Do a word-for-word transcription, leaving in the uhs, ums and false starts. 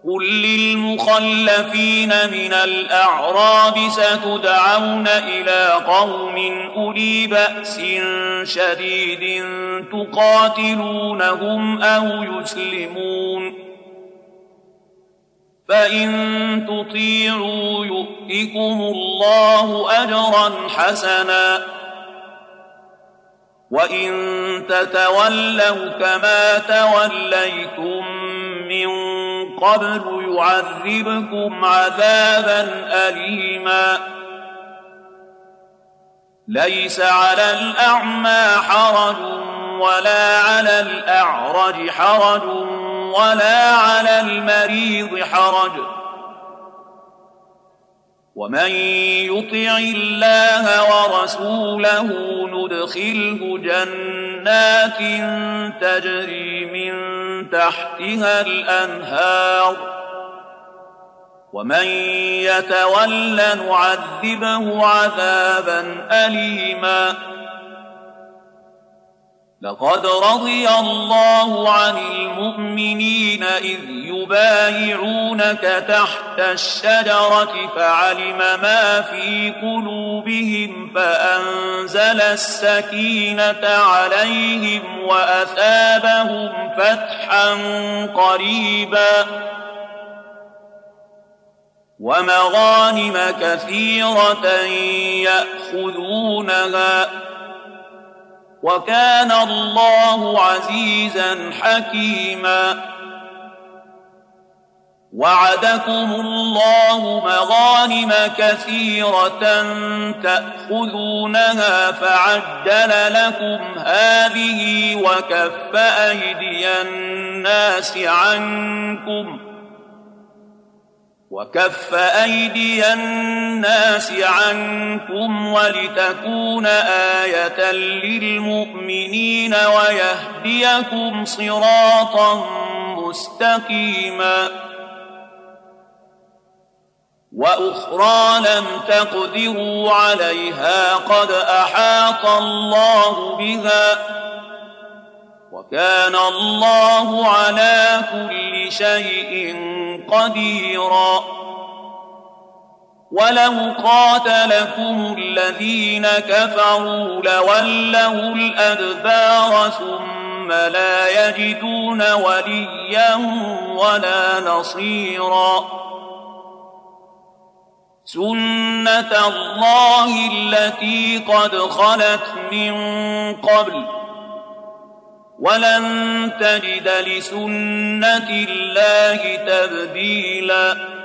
قل للمخلفين من الأعراب ستدعون إلى قوم أولي بأس شديد تقاتلونهم أو يسلمون فإن تطيعوا يؤتكم الله أجرا حسنا وإن تتولوا كما توليتم من قبل يعذبكم عذابا أليما ليس على الأعمى حرج ولا على الأعرج حرج ولا على المريض حرج ومن يطع الله ورسوله ندخله جنات تجري من تحتها الأنهار ومن يتول نعذبه عذابا أليما لقد رضي الله عن المؤمنين إذ يبايعونك تحت الشجرة فعلم ما في قلوبهم فأنزل السكينة عليهم وأثابهم فتحا قريبا ومغانم كثيرة يأخذونها وكان الله عزيزا حكيما وعدكم الله مغانم كثيرة تأخذونها فعجل لكم هذه وكف أيدي الناس عنكم وكف أيدي الناس عنكم ولتكون آية للمؤمنين ويهديكم صراطا مستقيما وأخرى لم تقدروا عليها قد أحاط الله بها وكان الله على كل شيء قديرا ولو قاتلكم الذين كفروا لولوا الأدبار ثم لا يجدون وليا ولا نصيرا سنة الله التي قد خلت من قبل ولن تجد لسنة الله تبديلا